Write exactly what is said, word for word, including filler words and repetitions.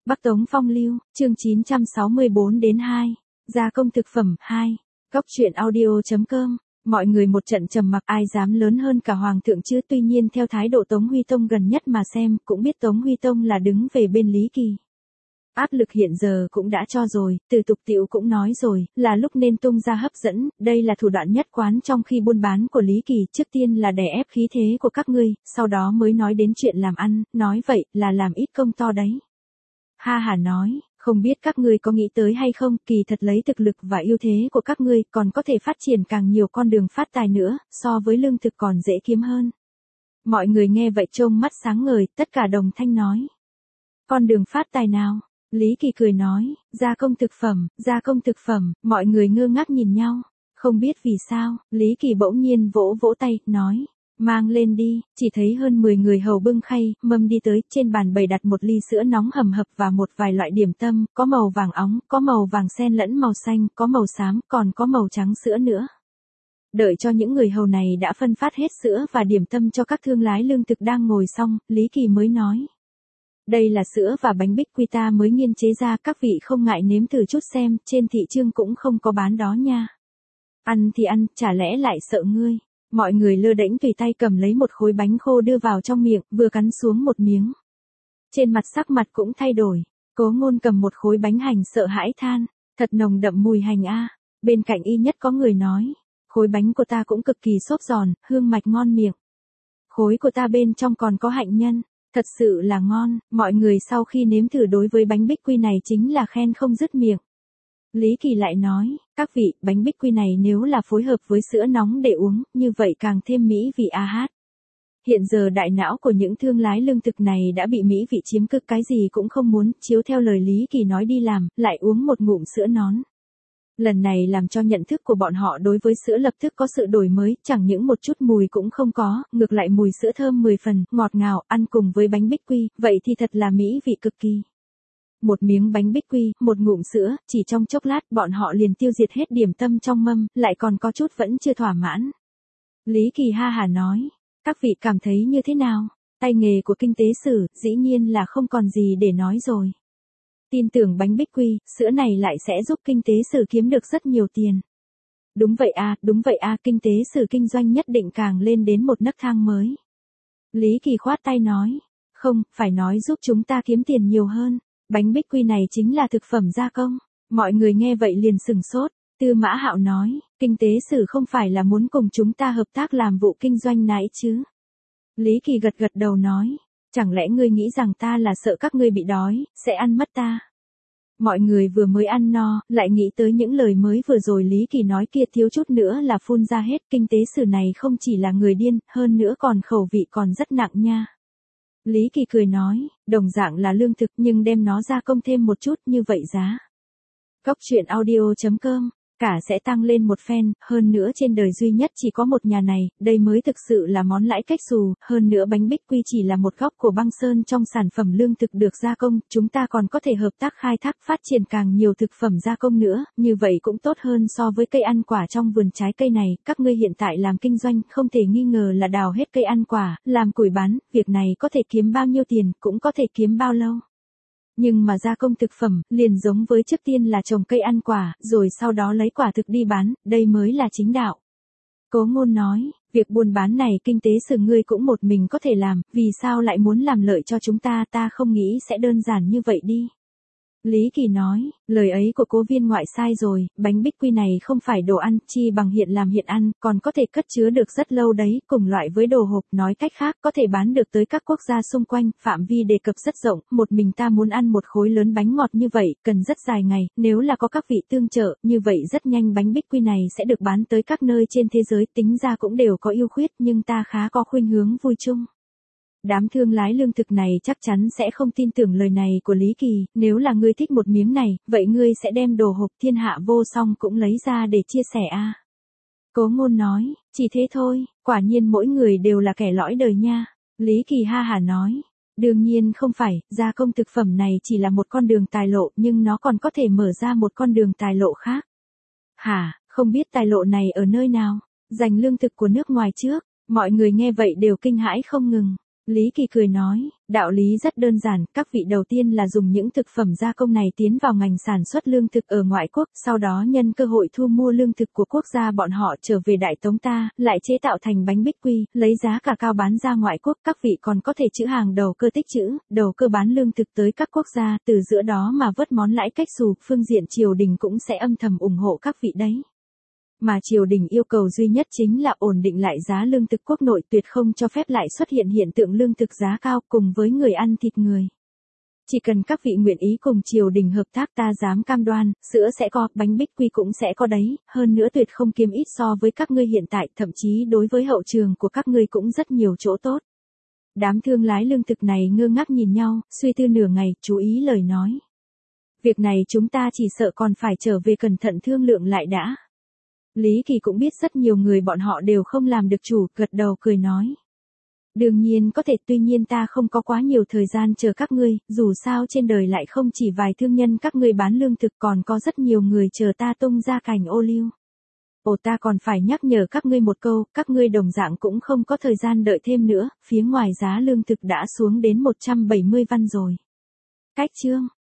Bắc Tống Phong Lưu, chương chín trăm sáu mươi bốn đến hai. Gia công thực phẩm hai. Góc truyện audio chấm com. Mọi người một trận trầm mặc, ai dám lớn hơn cả hoàng thượng chứ. Tuy nhiên theo thái độ Tống Huy Tông gần nhất mà xem, cũng biết Tống Huy Tông là đứng về bên Lý Kỳ. Áp lực hiện giờ cũng đã cho rồi, Từ Tục Tiệu cũng nói rồi, là lúc nên tung ra hấp dẫn, đây là thủ đoạn nhất quán trong khi buôn bán của Lý Kỳ, trước tiên là đè ép khí thế của các ngươi, sau đó mới nói đến chuyện làm ăn, nói vậy là làm ít công to đấy. Ha Hà nói, không biết các ngươi có nghĩ tới hay không, kỳ thật lấy thực lực và ưu thế của các ngươi còn có thể phát triển càng nhiều con đường phát tài nữa, so với lương thực còn dễ kiếm hơn. Mọi người nghe vậy trông mắt sáng ngời, tất cả đồng thanh nói. Con đường phát tài nào? Lý Kỳ cười nói, gia công thực phẩm, gia công thực phẩm, mọi người ngơ ngác nhìn nhau. Không biết vì sao, Lý Kỳ bỗng nhiên vỗ vỗ tay, nói, mang lên đi, chỉ thấy hơn mười người hầu bưng khay, mâm đi tới, trên bàn bày đặt một ly sữa nóng hầm hập và một vài loại điểm tâm, có màu vàng óng, có màu vàng xen lẫn màu xanh, có màu xám, còn có màu trắng sữa nữa. Đợi cho những người hầu này đã phân phát hết sữa và điểm tâm cho các thương lái lương thực đang ngồi xong, Lý Kỳ mới nói. Đây là sữa và bánh bích quy ta mới nghiên chế ra, các vị không ngại nếm thử chút xem, trên thị trường cũng không có bán đó nha. Ăn thì ăn, chả lẽ lại sợ ngươi. Mọi người lơ đễnh tùy tay cầm lấy một khối bánh khô đưa vào trong miệng, vừa cắn xuống một miếng. Trên mặt sắc mặt cũng thay đổi, Cố Ngôn cầm một khối bánh hành sợ hãi than, thật nồng đậm mùi hành a. Bên cạnh y nhất có người nói, khối bánh của ta cũng cực kỳ xốp giòn, hương mạch ngon miệng. Khối của ta bên trong còn có hạnh nhân. Thật sự là ngon, mọi người sau khi nếm thử đối với bánh bích quy này chính là khen không dứt miệng. Lý Kỳ lại nói, các vị, bánh bích quy này nếu là phối hợp với sữa nóng để uống, như vậy càng thêm mỹ vị a hát. Hiện giờ đại não của những thương lái lương thực này đã bị mỹ vị chiếm cực, cái gì cũng không muốn, chiếu theo lời Lý Kỳ nói đi làm, lại uống một ngụm sữa nón. Lần này làm cho nhận thức của bọn họ đối với sữa lập tức có sự đổi mới, chẳng những một chút mùi cũng không có, ngược lại mùi sữa thơm mười phần, ngọt ngào, ăn cùng với bánh bích quy, vậy thì thật là mỹ vị cực kỳ. Một miếng bánh bích quy, một ngụm sữa, chỉ trong chốc lát bọn họ liền tiêu diệt hết điểm tâm trong mâm, lại còn có chút vẫn chưa thỏa mãn. Lý Kỳ ha hà nói, các vị cảm thấy như thế nào? Tay nghề của kinh tế sử, dĩ nhiên là không còn gì để nói rồi. Tin tưởng bánh bích quy, sữa này lại sẽ giúp kinh tế sử kiếm được rất nhiều tiền. Đúng vậy a, đúng vậy a, kinh tế sử kinh doanh nhất định càng lên đến một nấc thang mới. Lý Kỳ khoát tay nói, không, phải nói giúp chúng ta kiếm tiền nhiều hơn. Bánh bích quy này chính là thực phẩm gia công. Mọi người nghe vậy liền sừng sốt. Tư Mã Hạo nói, kinh tế sử không phải là muốn cùng chúng ta hợp tác làm vụ kinh doanh nãy chứ? Lý Kỳ gật gật đầu nói. Chẳng lẽ ngươi nghĩ rằng ta là sợ các ngươi bị đói, sẽ ăn mất ta? Mọi người vừa mới ăn no, lại nghĩ tới những lời mới vừa rồi Lý Kỳ nói kia, thiếu chút nữa là phun ra hết. Kinh tế sử này không chỉ là người điên, hơn nữa còn khẩu vị còn rất nặng nha. Lý Kỳ cười nói, đồng dạng là lương thực nhưng đem nó gia công thêm một chút, như vậy giá. Góc truyện audio chấm com. Cả sẽ tăng lên một phen, hơn nữa trên đời duy nhất chỉ có một nhà này, đây mới thực sự là món lãi cách xù, hơn nữa bánh bích quy chỉ là một góc của băng sơn trong sản phẩm lương thực được gia công, chúng ta còn có thể hợp tác khai thác phát triển càng nhiều thực phẩm gia công nữa, như vậy cũng tốt hơn so với cây ăn quả trong vườn trái cây này, các ngươi hiện tại làm kinh doanh không thể nghi ngờ là đào hết cây ăn quả, làm củi bán, việc này có thể kiếm bao nhiêu tiền, cũng có thể kiếm bao lâu. Nhưng mà gia công thực phẩm, liền giống với trước tiên là trồng cây ăn quả, rồi sau đó lấy quả thực đi bán, đây mới là chính đạo. Cố Ngôn nói, việc buôn bán này kinh tế sử ngươi cũng một mình có thể làm, vì sao lại muốn làm lợi cho chúng ta, ta không nghĩ sẽ đơn giản như vậy đi. Lý Kỳ nói, lời ấy của Cố Viên ngoại sai rồi, bánh bích quy này không phải đồ ăn, chi bằng hiện làm hiện ăn, còn có thể cất chứa được rất lâu đấy, cùng loại với đồ hộp, nói cách khác, có thể bán được tới các quốc gia xung quanh, phạm vi đề cập rất rộng, một mình ta muốn ăn một khối lớn bánh ngọt như vậy, cần rất dài ngày, nếu là có các vị tương trợ, như vậy rất nhanh bánh bích quy này sẽ được bán tới các nơi trên thế giới, tính ra cũng đều có ưu khuyết, nhưng ta khá có khuynh hướng vui chung. Đám thương lái lương thực này chắc chắn sẽ không tin tưởng lời này của Lý Kỳ, nếu là ngươi thích một miếng này, vậy ngươi sẽ đem đồ hộp thiên hạ vô song cũng lấy ra để chia sẻ a. Cố Ngôn nói, chỉ thế thôi, quả nhiên mỗi người đều là kẻ lõi đời nha. Lý Kỳ ha hà nói, đương nhiên không phải, gia công thực phẩm này chỉ là một con đường tài lộ nhưng nó còn có thể mở ra một con đường tài lộ khác. Hả, không biết tài lộ này ở nơi nào, giành lương thực của nước ngoài trước, mọi người nghe vậy đều kinh hãi không ngừng. Lý Kỳ cười nói, đạo lý rất đơn giản, các vị đầu tiên là dùng những thực phẩm gia công này tiến vào ngành sản xuất lương thực ở ngoại quốc, sau đó nhân cơ hội thu mua lương thực của quốc gia bọn họ trở về Đại Tống ta, lại chế tạo thành bánh bích quy, lấy giá cả cao bán ra ngoại quốc, các vị còn có thể trữ hàng đầu cơ tích trữ, đầu cơ bán lương thực tới các quốc gia, từ giữa đó mà vớt món lãi cách xù, phương diện triều đình cũng sẽ âm thầm ủng hộ các vị đấy. Mà triều đình yêu cầu duy nhất chính là ổn định lại giá lương thực quốc nội, tuyệt không cho phép lại xuất hiện hiện tượng lương thực giá cao cùng với người ăn thịt người. Chỉ cần các vị nguyện ý cùng triều đình hợp tác, ta dám cam đoan, sữa sẽ có, bánh bích quy cũng sẽ có đấy, hơn nữa tuyệt không kiêm ít so với các ngươi hiện tại, thậm chí đối với hậu trường của các ngươi cũng rất nhiều chỗ tốt. Đám thương lái lương thực này ngơ ngác nhìn nhau, suy tư nửa ngày, chú ý lời nói. Việc này chúng ta chỉ sợ còn phải trở về cẩn thận thương lượng lại đã. Lý Kỳ cũng biết rất nhiều người bọn họ đều không làm được chủ, gật đầu cười nói. Đương nhiên có thể, tuy nhiên ta không có quá nhiều thời gian chờ các ngươi, dù sao trên đời lại không chỉ vài thương nhân các ngươi bán lương thực, còn có rất nhiều người chờ ta tung ra cành ô liu. Ồ, ta còn phải nhắc nhở các ngươi một câu, các ngươi đồng dạng cũng không có thời gian đợi thêm nữa, phía ngoài giá lương thực đã xuống đến một trăm bảy mươi văn rồi. Cách chương